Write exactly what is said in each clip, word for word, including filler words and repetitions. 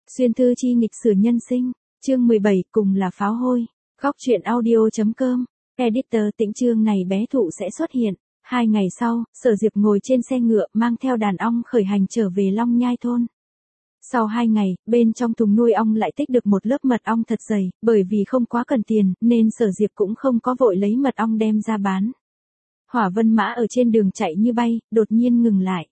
Xuyên thư chi nghịch sử nhân sinh, chương mười bảy cùng là pháo hôi, góc truyện audio.com, editor Tĩnh chương này bé thụ sẽ xuất hiện. Hai ngày sau, Sở Diệp ngồi trên xe ngựa mang theo đàn ong khởi hành trở về Long Nhai thôn. Sau hai ngày, bên trong thùng nuôi ong lại tích được một lớp mật ong thật dày, bởi vì không quá cần tiền, nên Sở Diệp cũng không có vội lấy mật ong đem ra bán. Hỏa Vân Mã ở trên đường chạy như bay, đột nhiên ngừng lại.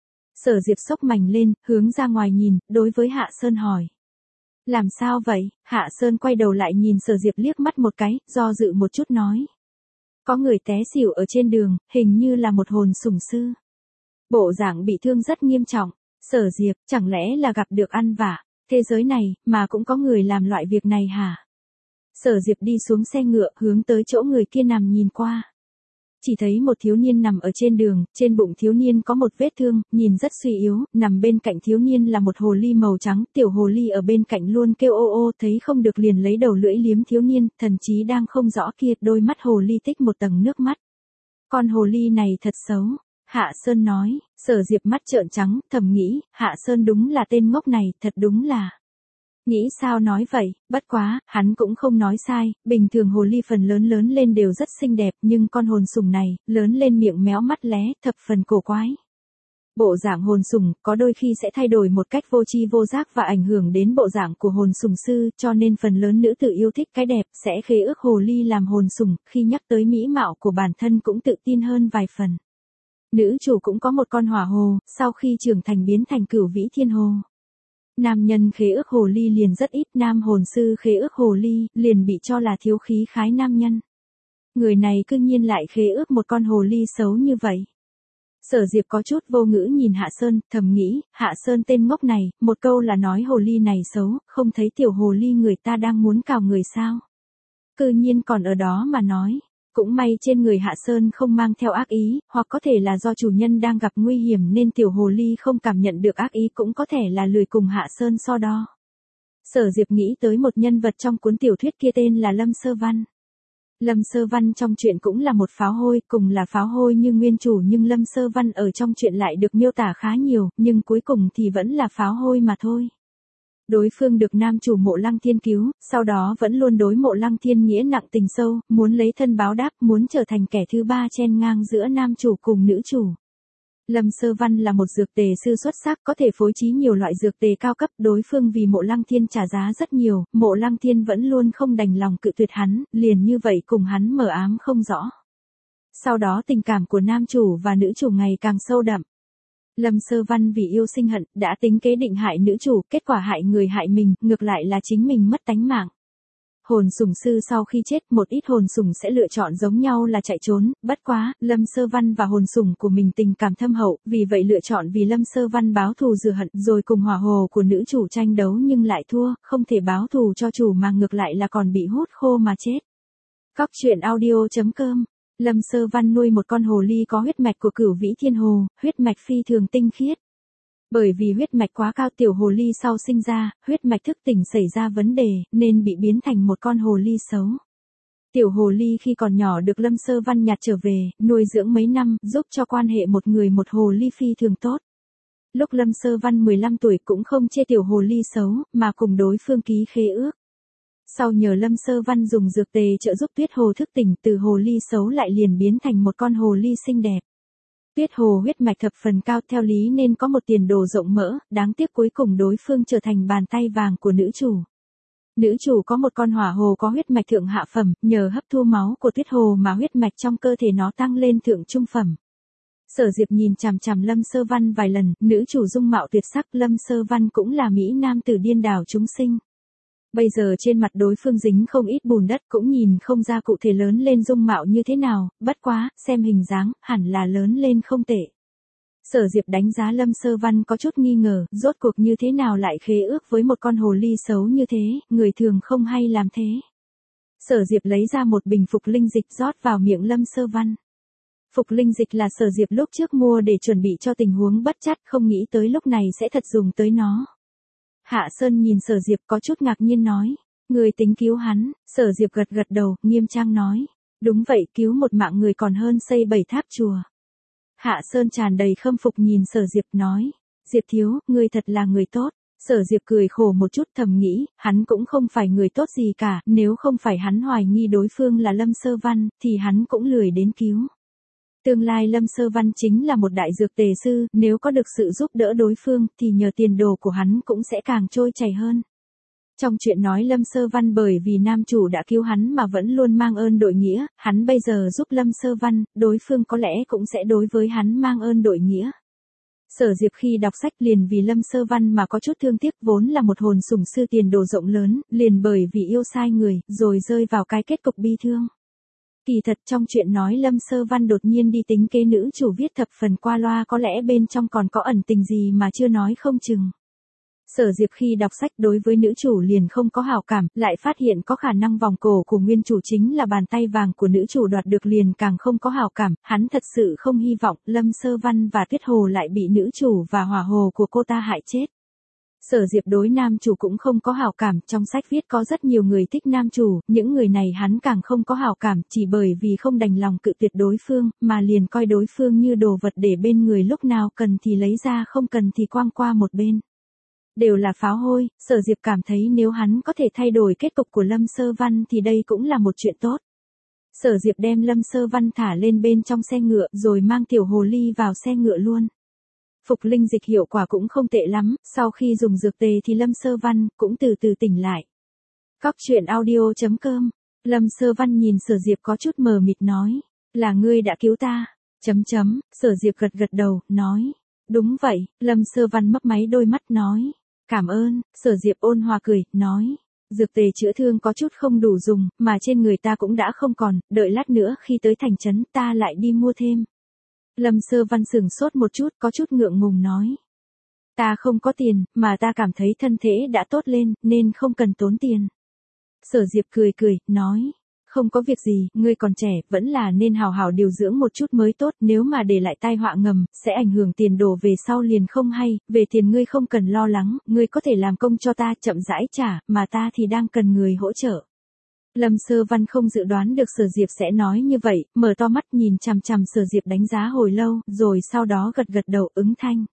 Sở Diệp xốc mành lên, hướng ra ngoài nhìn, đối với Hạ Sơn hỏi. Làm sao vậy? Hạ Sơn quay đầu lại nhìn Sở Diệp liếc mắt một cái, do dự một chút nói. Có người té xỉu ở trên đường, hình như là một hồn sủng sư. Bộ dạng bị thương rất nghiêm trọng. Sở Diệp, chẳng lẽ là gặp được ăn vạ, thế giới này, mà cũng có người làm loại việc này hả? Sở Diệp đi xuống xe ngựa, hướng tới chỗ người kia nằm nhìn qua. Chỉ thấy một thiếu niên nằm ở trên đường, trên bụng thiếu niên có một vết thương, nhìn rất suy yếu, nằm bên cạnh thiếu niên là một hồ ly màu trắng, tiểu hồ ly ở bên cạnh luôn kêu ô ô, thấy không được liền lấy đầu lưỡi liếm thiếu niên, thần chí đang không rõ kia, đôi mắt hồ ly tích một tầng nước mắt. Con hồ ly này thật xấu. Hạ Sơn nói. Sở Diệp mắt trợn trắng, thầm nghĩ, Hạ Sơn đúng là tên ngốc này, thật đúng là. Nghĩ sao nói vậy, bất quá, hắn cũng không nói sai, bình thường hồ ly phần lớn lớn lên đều rất xinh đẹp, nhưng con hồn sủng này, lớn lên miệng méo mắt lé, thập phần cổ quái. Bộ dạng hồn sủng, có đôi khi sẽ thay đổi một cách vô tri vô giác và ảnh hưởng đến bộ dạng của hồn sủng sư, cho nên phần lớn nữ tử yêu thích cái đẹp, sẽ khế ước hồ ly làm hồn sủng, khi nhắc tới mỹ mạo của bản thân cũng tự tin hơn vài phần. Nữ chủ cũng có một con hỏa hồ, sau khi trưởng thành biến thành cửu vĩ thiên hồ. Nam nhân khế ước hồ ly liền rất ít, nam hồn sư khế ước hồ ly, liền bị cho là thiếu khí khái nam nhân. Người này cư nhiên lại khế ước một con hồ ly xấu như vậy. Sở Diệp có chút vô ngữ nhìn Hạ Sơn, thầm nghĩ, Hạ Sơn tên ngốc này, một câu là nói hồ ly này xấu, không thấy tiểu hồ ly người ta đang muốn cào người sao. Cư nhiên còn ở đó mà nói. Cũng may trên người Hạ Sơn không mang theo ác ý, hoặc có thể là do chủ nhân đang gặp nguy hiểm nên tiểu hồ ly không cảm nhận được ác ý, cũng có thể là lười cùng Hạ Sơn so đo. Sở Diệp nghĩ tới một nhân vật trong cuốn tiểu thuyết kia tên là Lâm Sơ Văn. Lâm Sơ Văn trong truyện cũng là một pháo hôi, cùng là pháo hôi như nguyên chủ, nhưng Lâm Sơ Văn ở trong truyện lại được miêu tả khá nhiều, nhưng cuối cùng thì vẫn là pháo hôi mà thôi. Đối phương được nam chủ Mộ Lăng Thiên cứu, sau đó vẫn luôn đối Mộ Lăng Thiên nghĩa nặng tình sâu, muốn lấy thân báo đáp, muốn trở thành kẻ thứ ba chen ngang giữa nam chủ cùng nữ chủ. Lâm Sơ Văn là một dược tề sư xuất sắc, có thể phối trí nhiều loại dược tề cao cấp, đối phương vì Mộ Lăng Thiên trả giá rất nhiều, Mộ Lăng Thiên vẫn luôn không đành lòng cự tuyệt hắn, liền như vậy cùng hắn mờ ám không rõ. Sau đó tình cảm của nam chủ và nữ chủ ngày càng sâu đậm. Lâm Sơ Văn vì yêu sinh hận, đã tính kế định hại nữ chủ, kết quả hại người hại mình, ngược lại là chính mình mất tánh mạng. Hồn sủng sư sau khi chết, một ít hồn sủng sẽ lựa chọn giống nhau là chạy trốn, bất quá, Lâm Sơ Văn và hồn sủng của mình tình cảm thâm hậu, vì vậy lựa chọn vì Lâm Sơ Văn báo thù rửa hận, rồi cùng hỏa hồ của nữ chủ tranh đấu nhưng lại thua, không thể báo thù cho chủ mà ngược lại là còn bị hút khô mà chết. Góc truyện audio.com. Lâm Sơ Văn nuôi một con hồ ly có huyết mạch của cửu vĩ thiên hồ, huyết mạch phi thường tinh khiết. Bởi vì huyết mạch quá cao, tiểu hồ ly sau sinh ra, huyết mạch thức tỉnh xảy ra vấn đề, nên bị biến thành một con hồ ly xấu. Tiểu hồ ly khi còn nhỏ được Lâm Sơ Văn nhặt trở về, nuôi dưỡng mấy năm, giúp cho quan hệ một người một hồ ly phi thường tốt. Lúc Lâm Sơ Văn mười lăm tuổi cũng không chê tiểu hồ ly xấu, mà cùng đối phương ký khế ước. Sau nhờ Lâm Sơ Văn dùng dược tề trợ giúp Tuyết Hồ thức tỉnh, từ hồ ly xấu lại liền biến thành một con hồ ly xinh đẹp. Tuyết Hồ huyết mạch thập phần cao, theo lý nên có một tiền đồ rộng mỡ, đáng tiếc cuối cùng đối phương trở thành bàn tay vàng của nữ chủ. Nữ chủ có một con hỏa hồ có huyết mạch thượng hạ phẩm, nhờ hấp thu máu của Tuyết Hồ mà huyết mạch trong cơ thể nó tăng lên thượng trung phẩm. Sở Diệp nhìn chằm chằm Lâm Sơ Văn vài lần, nữ chủ dung mạo tuyệt sắc, Lâm Sơ Văn cũng là mỹ nam tử điên đảo chúng sinh. Bây giờ trên mặt đối phương dính không ít bùn đất, cũng nhìn không ra cụ thể lớn lên dung mạo như thế nào, bất quá, xem hình dáng, hẳn là lớn lên không tệ. Sở Diệp đánh giá Lâm Sơ Văn có chút nghi ngờ, rốt cuộc như thế nào lại khế ước với một con hồ ly xấu như thế, người thường không hay làm thế. Sở Diệp lấy ra một bình phục linh dịch rót vào miệng Lâm Sơ Văn. Phục linh dịch là Sở Diệp lúc trước mua để chuẩn bị cho tình huống bất trắc, không nghĩ tới lúc này sẽ thật dùng tới nó. Hạ Sơn nhìn Sở Diệp có chút ngạc nhiên nói, người tính cứu hắn. Sở Diệp gật gật đầu, nghiêm trang nói, đúng vậy, cứu một mạng người còn hơn xây bảy tháp chùa. Hạ Sơn tràn đầy khâm phục nhìn Sở Diệp nói, Diệp thiếu, người thật là người tốt. Sở Diệp cười khổ một chút thầm nghĩ, hắn cũng không phải người tốt gì cả, nếu không phải hắn hoài nghi đối phương là Lâm Sơ Văn, thì hắn cũng lười đến cứu. Tương lai Lâm Sơ Văn chính là một đại dược tề sư, nếu có được sự giúp đỡ đối phương, thì nhờ tiền đồ của hắn cũng sẽ càng trôi chảy hơn. Trong chuyện nói Lâm Sơ Văn bởi vì nam chủ đã cứu hắn mà vẫn luôn mang ơn đội nghĩa, hắn bây giờ giúp Lâm Sơ Văn, đối phương có lẽ cũng sẽ đối với hắn mang ơn đội nghĩa. Sở Diệp khi đọc sách liền vì Lâm Sơ Văn mà có chút thương tiếc, vốn là một hồn sủng sư tiền đồ rộng lớn, liền bởi vì yêu sai người, rồi rơi vào cái kết cục bi thương. Kỳ thật trong chuyện nói Lâm Sơ Văn đột nhiên đi tính kế nữ chủ viết thập phần qua loa, có lẽ bên trong còn có ẩn tình gì mà chưa nói không chừng. Sở Diệp khi đọc sách đối với nữ chủ liền không có hảo cảm, lại phát hiện có khả năng vòng cổ của nguyên chủ chính là bàn tay vàng của nữ chủ đoạt được liền càng không có hảo cảm, hắn thật sự không hy vọng Lâm Sơ Văn và Tuyết Hồ lại bị nữ chủ và hỏa hồ của cô ta hại chết. Sở Diệp đối nam chủ cũng không có hảo cảm, trong sách viết có rất nhiều người thích nam chủ, những người này hắn càng không có hảo cảm, chỉ bởi vì không đành lòng cự tuyệt đối phương, mà liền coi đối phương như đồ vật để bên người, lúc nào cần thì lấy ra, không cần thì quăng qua một bên. Đều là pháo hôi, Sở Diệp cảm thấy nếu hắn có thể thay đổi kết cục của Lâm Sơ Văn thì đây cũng là một chuyện tốt. Sở Diệp đem Lâm Sơ Văn thả lên bên trong xe ngựa rồi mang tiểu hồ ly vào xe ngựa luôn. Phục linh dịch hiệu quả cũng không tệ lắm, sau khi dùng dược tề thì Lâm Sơ Văn cũng từ từ tỉnh lại. Cóc truyện audio chấm com. Lâm Sơ Văn nhìn Sở Diệp có chút mờ mịt nói, là ngươi đã cứu ta. Chấm chấm, Sở Diệp gật gật đầu, nói, đúng vậy. Lâm Sơ Văn mấp máy đôi mắt nói, cảm ơn. Sở Diệp ôn hòa cười, nói, dược tề chữa thương có chút không đủ dùng, mà trên người ta cũng đã không còn, đợi lát nữa khi tới thành trấn ta lại đi mua thêm. Lâm Sơ Văn sửng sốt một chút, có chút ngượng ngùng nói, ta không có tiền, mà ta cảm thấy thân thể đã tốt lên, nên không cần tốn tiền. Sở Diệp cười cười, nói, không có việc gì, ngươi còn trẻ, vẫn là nên hào hào điều dưỡng một chút mới tốt, nếu mà để lại tai họa ngầm, sẽ ảnh hưởng tiền đồ về sau liền không hay, về tiền ngươi không cần lo lắng, ngươi có thể làm công cho ta, chậm rãi trả, mà ta thì đang cần người hỗ trợ. Lâm Sơ Văn không dự đoán được Sở Diệp sẽ nói như vậy, mở to mắt nhìn chằm chằm Sở Diệp đánh giá hồi lâu, rồi sau đó gật gật đầu ứng thanh.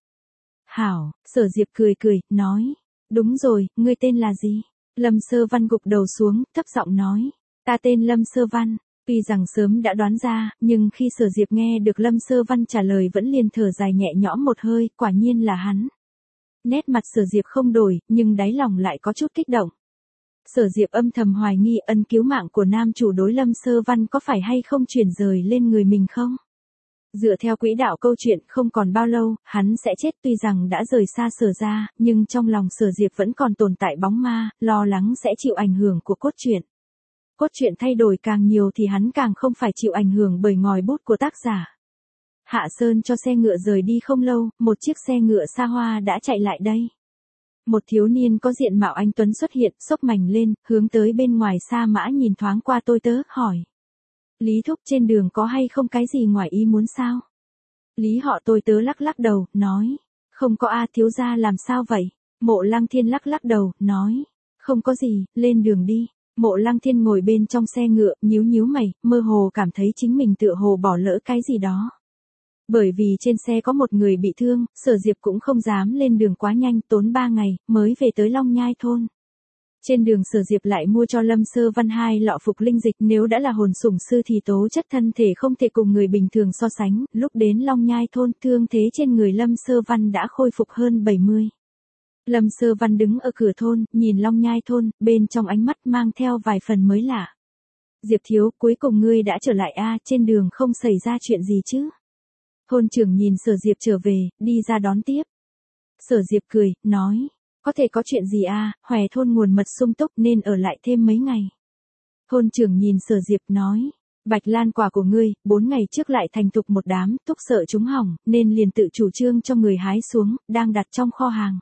Hảo. Sở Diệp cười cười, nói, đúng rồi, ngươi tên là gì? Lâm Sơ Văn gục đầu xuống, thấp giọng nói, ta tên Lâm Sơ Văn. Tuy rằng sớm đã đoán ra, nhưng khi Sở Diệp nghe được Lâm Sơ Văn trả lời vẫn liền thở dài nhẹ nhõm một hơi, quả nhiên là hắn. Nét mặt Sở Diệp không đổi, nhưng đáy lòng lại có chút kích động. Sở Diệp âm thầm hoài nghi ân cứu mạng của nam chủ đối Lâm Sơ Văn có phải hay không chuyển rời lên người mình không? Dựa theo quỹ đạo câu chuyện không còn bao lâu, hắn sẽ chết, tuy rằng đã rời xa Sở ra, nhưng trong lòng Sở Diệp vẫn còn tồn tại bóng ma, lo lắng sẽ chịu ảnh hưởng của cốt truyện. Cốt truyện thay đổi càng nhiều thì hắn càng không phải chịu ảnh hưởng bởi ngòi bút của tác giả. Hạ Sơn cho xe ngựa rời đi không lâu, một chiếc xe ngựa xa hoa đã chạy lại đây. Một thiếu niên có diện mạo anh tuấn xuất hiện, xốc mảnh lên, hướng tới bên ngoài xa mã nhìn thoáng qua tôi tớ, hỏi. Lý thúc, trên đường có hay không cái gì ngoài ý muốn sao? Lý họ tôi tớ lắc lắc đầu, nói. Không có a, thiếu gia làm sao vậy? Mộ Lăng Thiên lắc lắc đầu, nói. Không có gì, lên đường đi. Mộ Lăng Thiên ngồi bên trong xe ngựa, nhíu nhíu mày, mơ hồ cảm thấy chính mình tựa hồ bỏ lỡ cái gì đó. Bởi vì trên xe có một người bị thương, Sở Diệp cũng không dám lên đường quá nhanh, tốn ba ngày, mới về tới Long Nhai thôn. Trên đường Sở Diệp lại mua cho Lâm Sơ Văn hai lọ phục linh dịch, nếu đã là hồn sủng sư thì tố chất thân thể không thể cùng người bình thường so sánh, lúc đến Long Nhai thôn, thương thế trên người Lâm Sơ Văn đã khôi phục hơn bảy mươi. Lâm Sơ Văn đứng ở cửa thôn, nhìn Long Nhai thôn, bên trong ánh mắt mang theo vài phần mới lạ. Diệp thiếu, cuối cùng ngươi đã trở lại a, trên đường không xảy ra chuyện gì chứ? Thôn trưởng nhìn Sở Diệp trở về, đi ra đón tiếp. Sở Diệp cười, nói, có thể có chuyện gì a, Hòe thôn nguồn mật sung túc nên ở lại thêm mấy ngày. Thôn trưởng nhìn Sở Diệp nói, Bạch Lan quả của ngươi, bốn ngày trước lại thành thục một đám, túc sợ chúng hỏng, nên liền tự chủ trương cho người hái xuống, đang đặt trong kho hàng.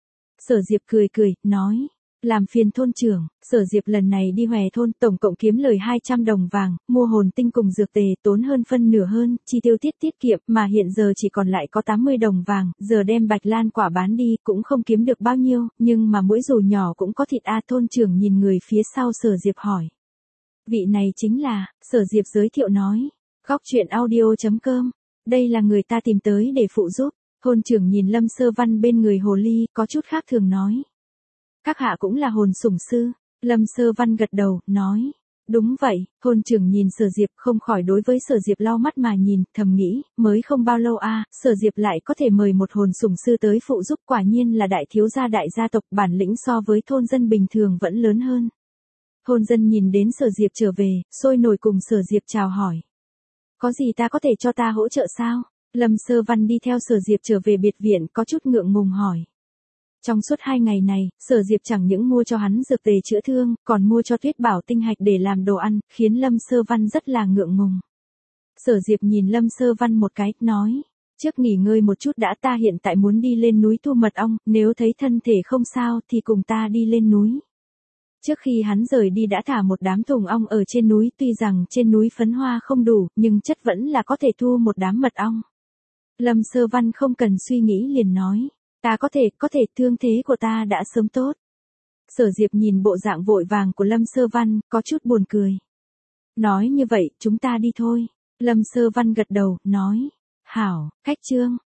Sở Diệp cười cười, nói, làm phiền thôn trưởng. Sở Diệp lần này đi Hòe thôn tổng cộng kiếm lời hai trăm đồng vàng, mua hồn tinh cùng dược tề tốn hơn phân nửa hơn, chi tiêu tiết tiết kiệm, mà hiện giờ chỉ còn lại có tám mươi đồng vàng, giờ đem Bạch Lan quả bán đi cũng không kiếm được bao nhiêu, nhưng mà mỗi dù nhỏ cũng có thịt a. Thôn trưởng nhìn người phía sau Sở Diệp hỏi. Vị này chính là, Sở Diệp giới thiệu nói, góc truyện audio chấm com, đây là người ta tìm tới để phụ giúp. Thôn trưởng nhìn Lâm Sơ Văn bên người hồ ly, có chút khác thường nói. Các hạ cũng là hồn sủng sư. Lâm Sơ Văn gật đầu, nói. Đúng vậy, thôn trưởng nhìn Sở Diệp không khỏi đối với Sở Diệp lau mắt mà nhìn, thầm nghĩ, mới không bao lâu a, Sở Diệp lại có thể mời một hồn sủng sư tới phụ giúp, quả nhiên là đại thiếu gia đại gia tộc, bản lĩnh so với thôn dân bình thường vẫn lớn hơn. Thôn dân nhìn đến Sở Diệp trở về, sôi nổi cùng Sở Diệp chào hỏi. Có gì ta có thể cho ta hỗ trợ sao? Lâm Sơ Văn đi theo Sở Diệp trở về biệt viện, có chút ngượng ngùng hỏi. Trong suốt hai ngày này, Sở Diệp chẳng những mua cho hắn dược tề chữa thương, còn mua cho Tuyết Bảo tinh hạch để làm đồ ăn, khiến Lâm Sơ Văn rất là ngượng ngùng. Sở Diệp nhìn Lâm Sơ Văn một cái, nói. Trước nghỉ ngơi một chút đã, ta hiện tại muốn đi lên núi thu mật ong, nếu thấy thân thể không sao thì cùng ta đi lên núi. Trước khi hắn rời đi đã thả một đám tùng ong ở trên núi, tuy rằng trên núi phấn hoa không đủ, nhưng chất vẫn là có thể thu một đám mật ong. Lâm Sơ Văn không cần suy nghĩ liền nói. Ta có thể, có thể, thương thế của ta đã sớm tốt. Sở Diệp nhìn bộ dạng vội vàng của Lâm Sơ Văn, có chút buồn cười. Nói như vậy, chúng ta đi thôi. Lâm Sơ Văn gật đầu, nói. Hảo, khách trương.